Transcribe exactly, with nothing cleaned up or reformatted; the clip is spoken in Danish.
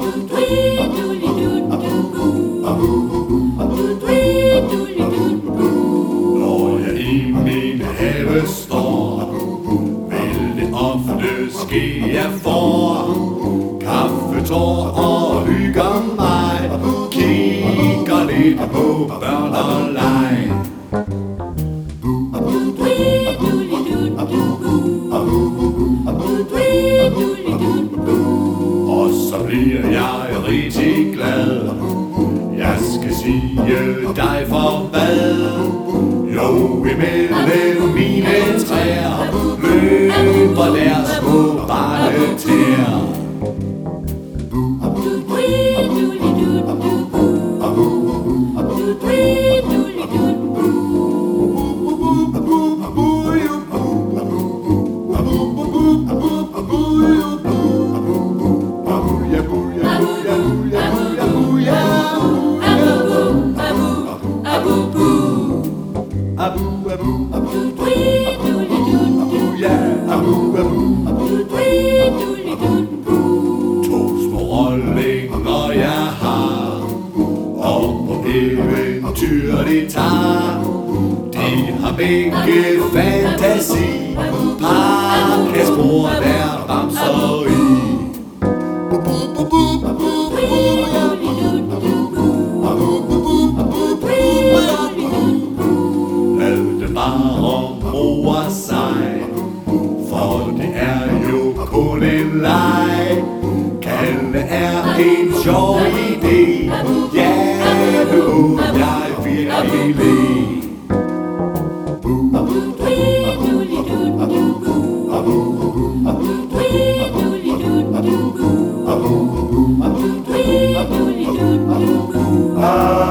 Når jeg i min have står, vil det ofte ske, jeg får kaffetår og hygger mig, kigger lidt på børn og leg. Og så bliver jeg rigtig glad. Jeg skal sige dig for hvad? Jo, imellem mine træer løber deres små barnetæer. Abu, abu, abu, yeah, abu, abu. To små rollinger jeg har, og på eventyr de tager. De har begge fantasi, par kan spore der bamser i. Bare mor sig, for det er jo kun en leg. Kalle er en sjov idé, ja, nu jeg virkelig le. Ah.